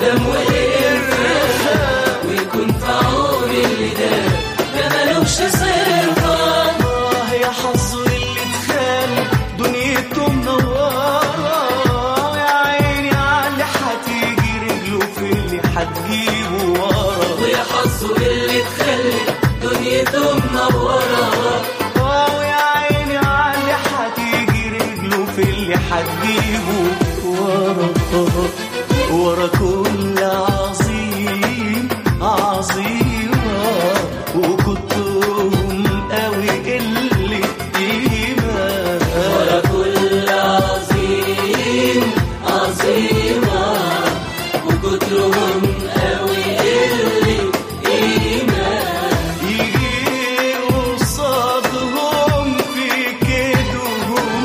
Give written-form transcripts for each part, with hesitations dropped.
أدم وقرفة ويكون في عون اللي ده ملوش صرفة. يا حظه اللي اتخان دنيته منورة، يا عيني عاللي هتيجي رجله في اللي هتجيبه ورا. ويا حظه اللي اتخلي دنيته منورة، ويا عيني عاللي هتيجي رجله في اللي هتجيبه ورا. ورا كل عظيم عظيمة وكترهم قوي اللي قيمة. ورا كل عظيم عظيمة وكترهم قوي اللي قيمة. يجي قصادهم في كيدهم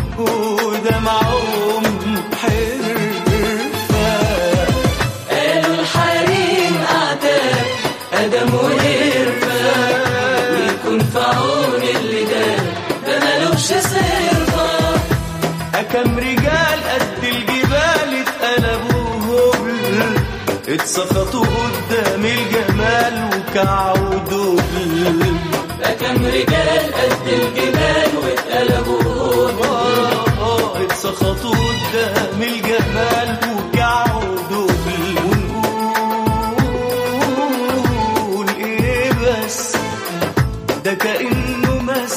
ودمعهم حرفة. قالوا الحريم أعتاب أدم وقرفة ويكون في عون اللي ده ملوش صرفة. كم رجال قد الجبال اتقلبوا هبل، اتسخطوا قدام الجمال وكعوا دبل. كم رجال قد الجبال واتقلبوا هبل، اتسخطوا قدام الجمال وكعوا دبل. ونقول ايه بس ده كأنه مس،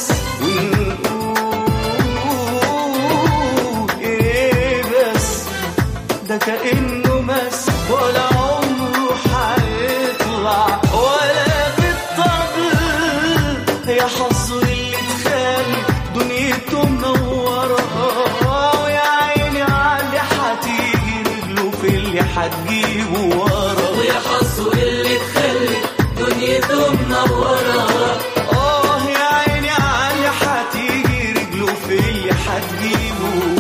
ونقول ايه بس ده كأنه مس، ولا عمره هيطلع ولا بالطبل. يا حظه اللي اتخان دنيته منورة، ويا عيني عاللي هتيجي رجله في اللي هتجيبه ورا. ويا حظه اللي اتخلي دنيته منورة، يا عيني عاللي هتيجي رجله في اللي هتجيبه